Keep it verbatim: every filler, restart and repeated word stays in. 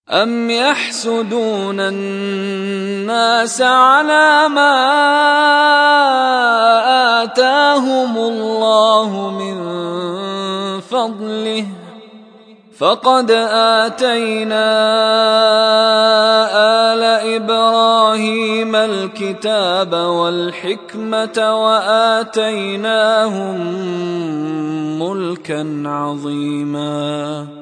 أَمْ يَحْسُدُونَ النَّاسَ عَلَىٰ مَا آتَاهُمُ اللَّهُ مِن فَضْلِهِ ۖ فَقَدْ آتَيْنَا آلَ إِبْرَاهِيمَ الْكِتَابَ وَالْحِكْمَةَ وَآتَيْنَاهُم مُّلْكًا عَظِيمًا.